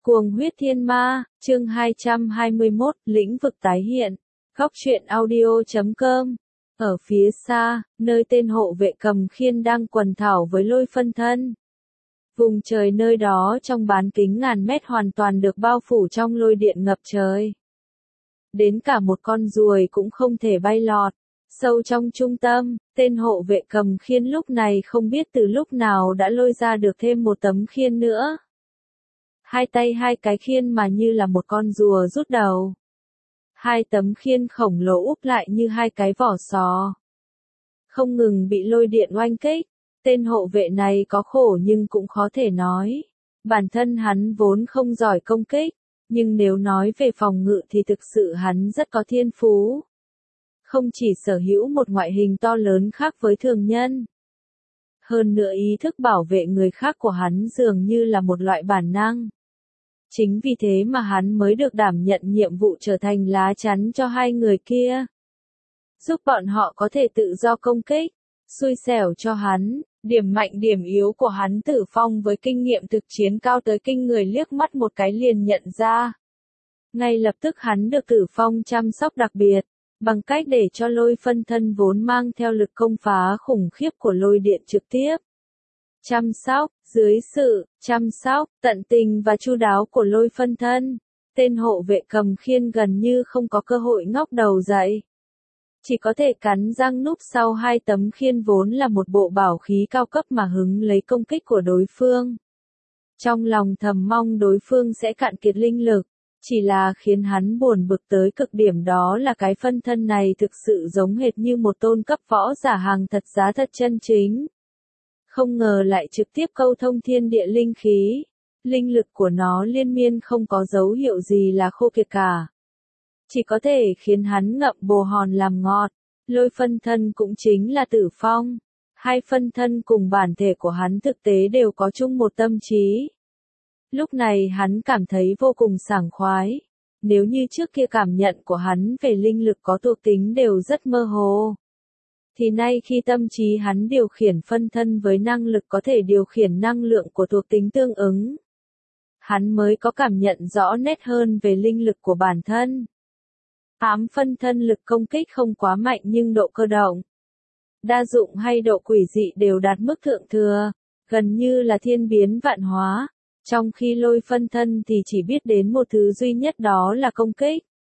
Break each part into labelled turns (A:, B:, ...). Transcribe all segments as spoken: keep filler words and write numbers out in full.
A: Cuồng huyết thiên ma, chương hai trăm hai mươi mốt, lĩnh vực tái hiện. Góc truyện audio chấm com. Ở phía xa, nơi tên hộ vệ cầm khiên đang quần thảo với lôi phân thân. Vùng trời nơi đó trong bán kính ngàn mét hoàn toàn được bao phủ trong lôi điện ngập trời. Đến cả một con ruồi cũng không thể bay lọt. Sâu trong trung tâm, tên hộ vệ cầm khiên lúc này không biết từ lúc nào đã lôi ra được thêm một tấm khiên nữa. Hai tay hai cái khiên mà như là một con rùa rút đầu. Hai tấm khiên khổng lồ úp lại như hai cái vỏ sò. Không ngừng bị lôi điện oanh kích, tên hộ vệ này có khổ nhưng cũng khó thể nói. Bản thân hắn vốn không giỏi công kích, nhưng nếu nói về phòng ngự thì thực sự hắn rất có thiên phú. Không chỉ sở hữu một ngoại hình to lớn khác với thường nhân. Hơn nữa ý thức bảo vệ người khác của hắn dường như là một loại bản năng. Chính vì thế mà hắn mới được đảm nhận nhiệm vụ trở thành lá chắn cho hai người kia. Giúp bọn họ có thể tự do công kích. Xui xẻo cho hắn, điểm mạnh điểm yếu của hắn Tử Phong với kinh nghiệm thực chiến cao tới kinh người liếc mắt một cái liền nhận ra. Ngay lập tức hắn được Tử Phong chăm sóc đặc biệt, bằng cách để cho lôi phân thân vốn mang theo lực công phá khủng khiếp của lôi điện trực tiếp. Chăm sóc, dưới sự chăm sóc, tận tình và chu đáo của lôi phân thân, tên hộ vệ cầm khiên gần như không có cơ hội ngóc đầu dậy. Chỉ có thể cắn răng núp sau hai tấm khiên vốn là một bộ bảo khí cao cấp mà hứng lấy công kích của đối phương. Trong lòng thầm mong đối phương sẽ cạn kiệt linh lực, chỉ là khiến hắn buồn bực tới cực điểm đó là cái phân thân này thực sự giống hệt như một tôn cấp võ giả hàng thật giá thật chân chính. Không ngờ lại trực tiếp câu thông thiên địa linh khí, linh lực của nó liên miên không có dấu hiệu gì là khô kiệt cả. Chỉ có thể khiến hắn ngậm bồ hòn làm ngọt, lôi phân thân cũng chính là Tử Phong. Hai phân thân cùng bản thể của hắn thực tế đều có chung một tâm trí. Lúc này hắn cảm thấy vô cùng sảng khoái. Nếu như trước kia cảm nhận của hắn về linh lực có thuộc tính đều rất mơ hồ. Thì nay khi tâm trí hắn điều khiển phân thân với năng lực có thể điều khiển năng lượng của thuộc tính tương ứng. Hắn mới có cảm nhận rõ nét hơn về linh lực của bản thân. Ám phân thân lực công kích không quá mạnh nhưng độ cơ động, đa dụng hay độ quỷ dị đều đạt mức thượng thừa, gần như là thiên biến vạn hóa. Trong khi lôi phân thân thì chỉ biết đến một thứ duy nhất đó là công kích.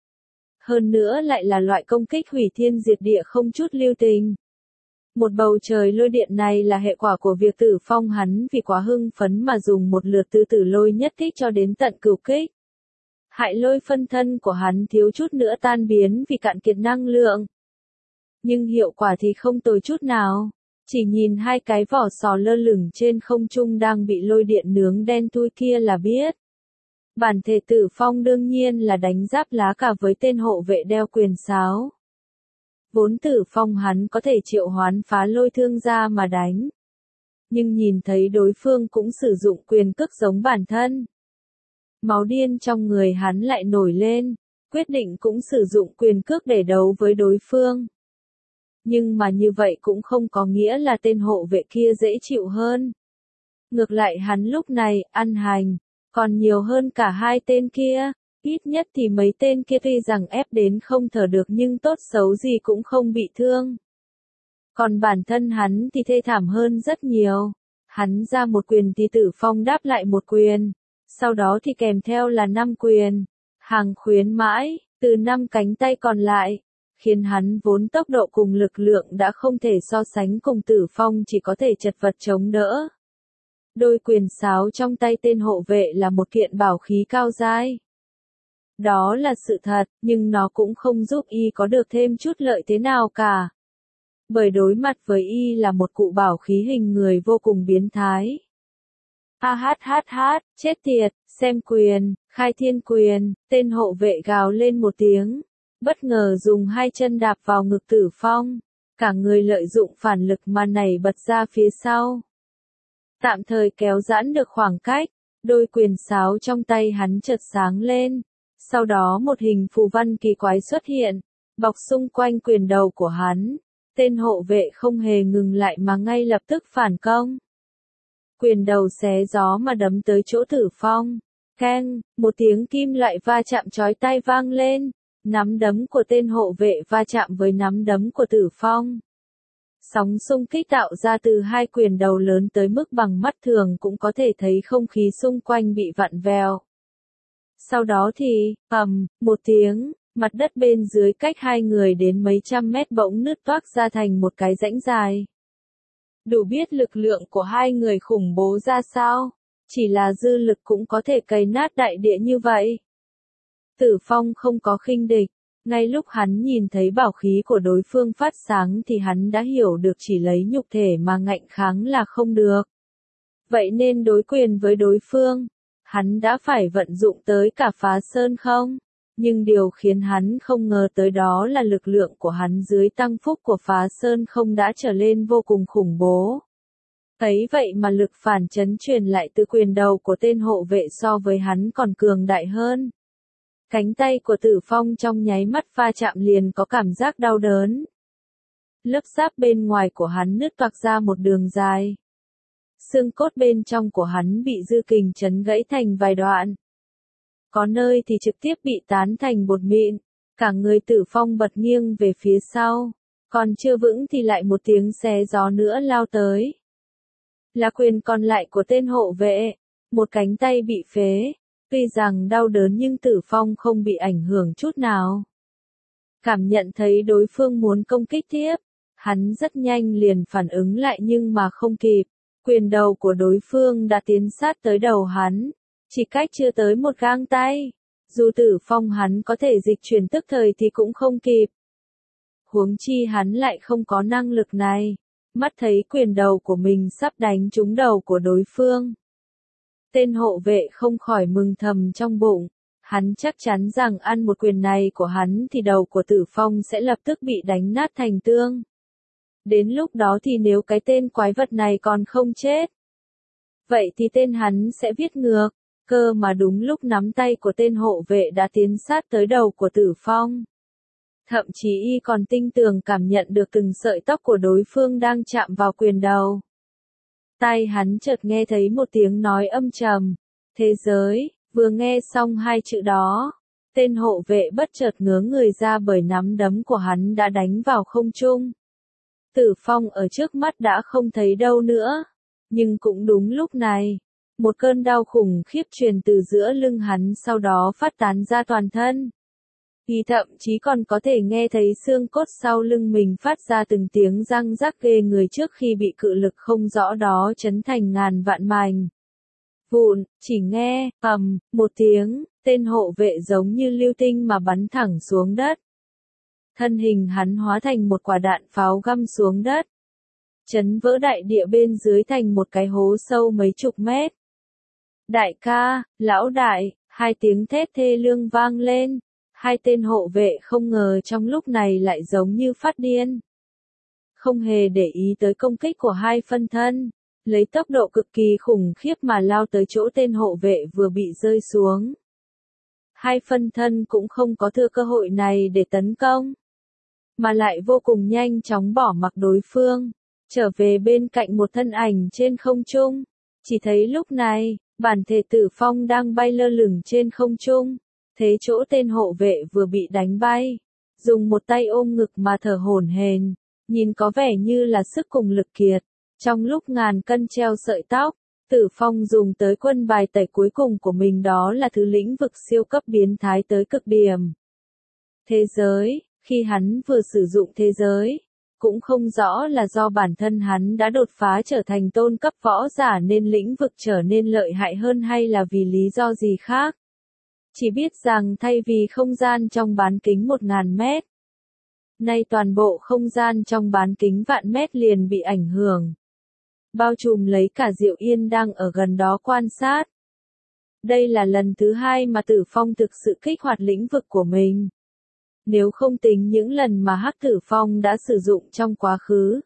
A: Hơn nữa lại là loại công kích hủy thiên diệt địa không chút lưu tình. Một bầu trời lôi điện này là hệ quả của việc Tử Phong hắn vì quá hưng phấn mà dùng một lượt tứ tử lôi nhất kích cho đến tận cửu kích. Hại lôi phân thân của hắn thiếu chút nữa tan biến vì cạn kiệt năng lượng. Nhưng hiệu quả thì không tồi chút nào. Chỉ nhìn hai cái vỏ sò lơ lửng trên không trung đang bị lôi điện nướng đen thui kia là biết. Bản thể Tử Phong đương nhiên là đánh giáp lá cả với tên hộ vệ đeo quyền sáo. Vốn Tử Phong hắn có thể triệu hoán phá lôi thương ra mà đánh. Nhưng nhìn thấy đối phương cũng sử dụng quyền cước giống bản thân. Máu điên trong người hắn lại nổi lên, quyết định cũng sử dụng quyền cước để đấu với đối phương. Nhưng mà như vậy cũng không có nghĩa là tên hộ vệ kia dễ chịu hơn. Ngược lại hắn lúc này ăn hành, còn nhiều hơn cả hai tên kia, ít nhất thì mấy tên kia tuy rằng ép đến không thở được nhưng tốt xấu gì cũng không bị thương. Còn bản thân hắn thì thê thảm hơn rất nhiều. Hắn ra một quyền thì Tử Phong đáp lại một quyền. Sau đó thì kèm theo là năm quyền, hàng khuyến mãi, từ năm cánh tay còn lại, khiến hắn vốn tốc độ cùng lực lượng đã không thể so sánh cùng Tử Phong chỉ có thể chật vật chống đỡ. Đôi quyền sáo trong tay tên hộ vệ là một kiện bảo khí cao dai. Đó là sự thật, nhưng nó cũng không giúp y có được thêm chút lợi thế nào cả. Bởi đối mặt với y là một cụ bảo khí hình người vô cùng biến thái. A hát hát hát, chết tiệt, xem quyền, khai thiên quyền, tên hộ vệ gào lên một tiếng, bất ngờ dùng hai chân đạp vào ngực Tử Phong, cả người lợi dụng phản lực mà nảy bật ra phía sau. Tạm thời kéo giãn được khoảng cách, đôi quyền sáo trong tay hắn chợt sáng lên, sau đó một hình phù văn kỳ quái xuất hiện, bọc xung quanh quyền đầu của hắn, tên hộ vệ không hề ngừng lại mà ngay lập tức phản công. Quyền đầu xé gió mà đấm tới chỗ Tử Phong. Keng, một tiếng kim loại va chạm chói tai vang lên. Nắm đấm của tên hộ vệ va chạm với nắm đấm của Tử Phong. Sóng xung kích tạo ra từ hai quyền đầu lớn tới mức bằng mắt thường cũng có thể thấy không khí xung quanh bị vặn vẹo. Sau đó thì, ầm, một tiếng, mặt đất bên dưới cách hai người đến mấy trăm mét bỗng nứt toác ra thành một cái rãnh dài. Đủ biết lực lượng của hai người khủng bố ra sao, chỉ là dư lực cũng có thể cày nát đại địa như vậy. Tử Phong không có khinh địch, ngay lúc hắn nhìn thấy bảo khí của đối phương phát sáng thì hắn đã hiểu được chỉ lấy nhục thể mà ngạnh kháng là không được. Vậy nên đối quyền với đối phương, hắn đã phải vận dụng tới cả phá sơn không? Nhưng điều khiến hắn không ngờ tới đó là lực lượng của hắn dưới tăng phúc của phá sơn không đã trở lên vô cùng khủng bố. Ấy vậy mà lực phản chấn truyền lại từ quyền đầu của tên hộ vệ so với hắn còn cường đại hơn. Cánh tay của Tử Phong trong nháy mắt va chạm liền có cảm giác đau đớn. Lớp giáp bên ngoài của hắn nứt toạc ra một đường dài. Xương cốt bên trong của hắn bị dư kình chấn gãy thành vài đoạn. Có nơi thì trực tiếp bị tán thành bột mịn, cả người Tử Phong bật nghiêng về phía sau, còn chưa vững thì lại một tiếng xé gió nữa lao tới. Là quyền còn lại của tên hộ vệ, một cánh tay bị phế, tuy rằng đau đớn nhưng Tử Phong không bị ảnh hưởng chút nào. Cảm nhận thấy đối phương muốn công kích tiếp, hắn rất nhanh liền phản ứng lại nhưng mà không kịp, quyền đầu của đối phương đã tiến sát tới đầu hắn. Chỉ cách chưa tới một gang tay, dù Tử Phong hắn có thể dịch chuyển tức thời thì cũng không kịp. Huống chi hắn lại không có năng lực này, mắt thấy quyền đầu của mình sắp đánh trúng đầu của đối phương. Tên hộ vệ không khỏi mừng thầm trong bụng, hắn chắc chắn rằng ăn một quyền này của hắn thì đầu của Tử Phong sẽ lập tức bị đánh nát thành tương. Đến lúc đó thì nếu cái tên quái vật này còn không chết, vậy thì tên hắn sẽ viết ngược. Cơ mà đúng lúc nắm tay của tên hộ vệ đã tiến sát tới đầu của Tử Phong. Thậm chí y còn tinh tường cảm nhận được từng sợi tóc của đối phương đang chạm vào quyền đầu. Tai hắn chợt nghe thấy một tiếng nói âm trầm. Thế giới, vừa nghe xong hai chữ đó, tên hộ vệ bất chợt ngớ người ra bởi nắm đấm của hắn đã đánh vào không trung. Tử Phong ở trước mắt đã không thấy đâu nữa. Nhưng cũng đúng lúc này, một cơn đau khủng khiếp truyền từ giữa lưng hắn sau đó phát tán ra toàn thân. Y thậm chí còn có thể nghe thấy xương cốt sau lưng mình phát ra từng tiếng răng rắc ghê người trước khi bị cự lực không rõ đó chấn thành ngàn vạn mảnh vụn. Chỉ nghe, ầm, một tiếng, tên hộ vệ giống như lưu tinh mà bắn thẳng xuống đất. Thân hình hắn hóa thành một quả đạn pháo găm xuống đất, chấn vỡ đại địa bên dưới thành một cái hố sâu mấy chục mét. Đại ca, lão đại, hai tiếng thét thê lương vang lên. Hai tên hộ vệ không ngờ trong lúc này lại giống như phát điên. Không hề để ý tới công kích của hai phân thân, lấy tốc độ cực kỳ khủng khiếp mà lao tới chỗ tên hộ vệ vừa bị rơi xuống. Hai phân thân cũng không có thừa cơ hội này để tấn công, mà lại vô cùng nhanh chóng bỏ mặc đối phương, trở về bên cạnh một thân ảnh trên không trung. Chỉ thấy lúc này, bản thể Tử Phong đang bay lơ lửng trên không trung, thế chỗ tên hộ vệ vừa bị đánh bay, dùng một tay ôm ngực mà thở hổn hển, nhìn có vẻ như là sức cùng lực kiệt. Trong lúc ngàn cân treo sợi tóc, Tử Phong dùng tới quân bài tẩy cuối cùng của mình, đó là thứ lĩnh vực siêu cấp biến thái tới cực điểm. Thế giới, khi hắn vừa sử dụng thế giới, cũng không rõ là do bản thân hắn đã đột phá trở thành tôn cấp võ giả nên lĩnh vực trở nên lợi hại hơn hay là vì lý do gì khác. Chỉ biết rằng thay vì không gian trong bán kính một ngàn mét, nay toàn bộ không gian trong bán kính vạn mét liền bị ảnh hưởng, bao trùm lấy cả Diệu Yên đang ở gần đó quan sát. Đây là lần thứ hai mà Tử Phong thực sự kích hoạt lĩnh vực của mình. Nếu không tính những lần mà Hắc Tử Phong đã sử dụng trong quá khứ.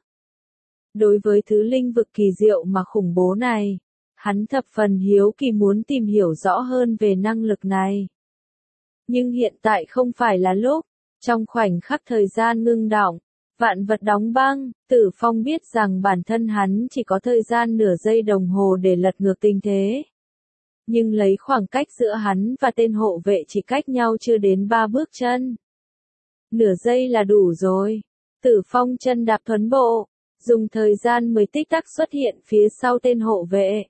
A: Đối với thứ linh vực kỳ diệu mà khủng bố này, hắn thập phần hiếu kỳ muốn tìm hiểu rõ hơn về năng lực này. Nhưng hiện tại không phải là lúc. Trong khoảnh khắc thời gian ngưng đọng, vạn vật đóng băng, Tử Phong biết rằng bản thân hắn chỉ có thời gian nửa giây đồng hồ để lật ngược tình thế. Nhưng lấy khoảng cách giữa hắn và tên hộ vệ chỉ cách nhau chưa đến ba bước chân. Nửa giây là đủ rồi. Tử Phong chân đạp thuấn bộ, dùng thời gian mười tích tắc xuất hiện phía sau tên hộ vệ.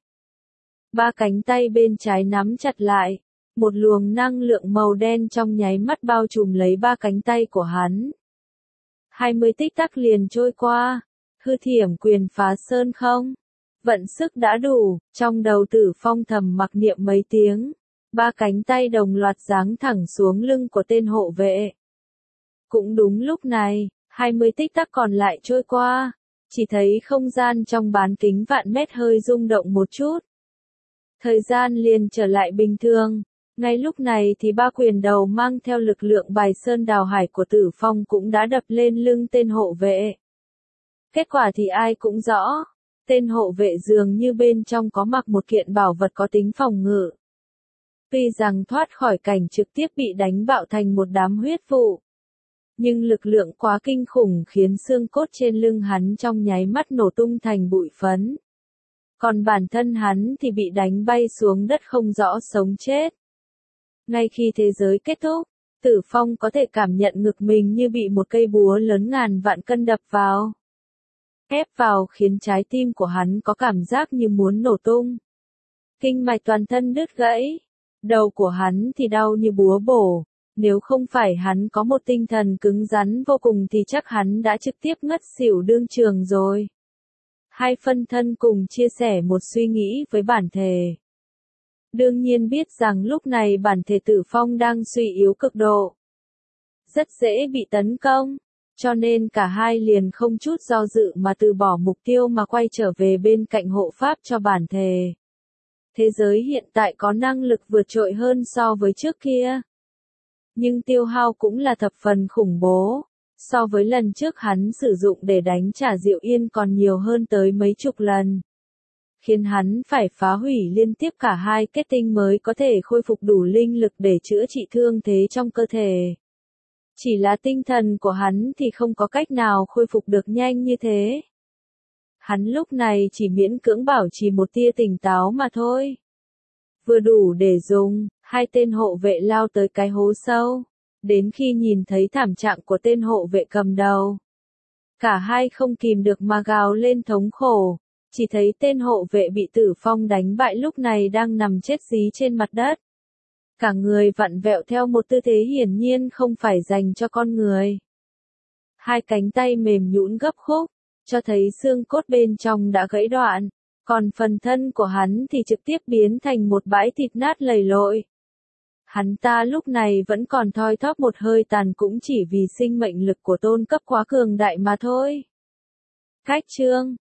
A: Ba cánh tay bên trái nắm chặt lại, một luồng năng lượng màu đen trong nháy mắt bao trùm lấy ba cánh tay của hắn. hai mươi tích tắc liền trôi qua, hư thiểm quyền phá sơn không? Vận sức đã đủ, trong đầu Tử Phong thầm mặc niệm mấy tiếng, ba cánh tay đồng loạt giáng thẳng xuống lưng của tên hộ vệ. Cũng đúng lúc này, hai mươi tích tắc còn lại trôi qua, chỉ thấy không gian trong bán kính vạn mét hơi rung động một chút. Thời gian liền trở lại bình thường, ngay lúc này thì ba quyền đầu mang theo lực lượng bài sơn đào hải của Tử Phong cũng đã đập lên lưng tên hộ vệ. Kết quả thì ai cũng rõ, tên hộ vệ dường như bên trong có mặc một kiện bảo vật có tính phòng ngự. Tuy rằng thoát khỏi cảnh trực tiếp bị đánh bạo thành một đám huyết vụ, nhưng lực lượng quá kinh khủng khiến xương cốt trên lưng hắn trong nháy mắt nổ tung thành bụi phấn. Còn bản thân hắn thì bị đánh bay xuống đất không rõ sống chết. Ngay khi thế giới kết thúc, Tử Phong có thể cảm nhận ngực mình như bị một cây búa lớn ngàn vạn cân đập vào. Ép vào khiến trái tim của hắn có cảm giác như muốn nổ tung. Kinh mạch toàn thân đứt gãy. Đầu của hắn thì đau như búa bổ. Nếu không phải hắn có một tinh thần cứng rắn vô cùng thì chắc hắn đã trực tiếp ngất xỉu đương trường rồi. Hai phân thân cùng chia sẻ một suy nghĩ với bản thể. Đương nhiên biết rằng lúc này bản thể Tử Phong đang suy yếu cực độ. Rất dễ bị tấn công, cho nên cả hai liền không chút do dự mà từ bỏ mục tiêu mà quay trở về bên cạnh hộ pháp cho bản thể. Thế giới hiện tại có năng lực vượt trội hơn so với trước kia. Nhưng tiêu hao cũng là thập phần khủng bố, so với lần trước hắn sử dụng để đánh trả Diệu Yên còn nhiều hơn tới mấy chục lần. Khiến hắn phải phá hủy liên tiếp cả hai kết tinh mới có thể khôi phục đủ linh lực để chữa trị thương thế trong cơ thể. Chỉ là tinh thần của hắn thì không có cách nào khôi phục được nhanh như thế. Hắn lúc này chỉ miễn cưỡng bảo trì một tia tỉnh táo mà thôi. Vừa đủ để dùng, hai tên hộ vệ lao tới cái hố sâu. Đến khi nhìn thấy thảm trạng của tên hộ vệ cầm đầu, cả hai không kìm được mà gào lên thống khổ. Chỉ thấy tên hộ vệ bị Tử Phong đánh bại lúc này đang nằm chết dí trên mặt đất. Cả người vặn vẹo theo một tư thế hiển nhiên không phải dành cho con người. Hai cánh tay mềm nhũn gấp khúc, cho thấy xương cốt bên trong đã gãy đoạn, còn phần thân của hắn thì trực tiếp biến thành một bãi thịt nát lầy lội. Hắn ta lúc này vẫn còn thoi thóp một hơi tàn cũng chỉ vì sinh mệnh lực của tôn cấp quá cường đại mà thôi. Cách chương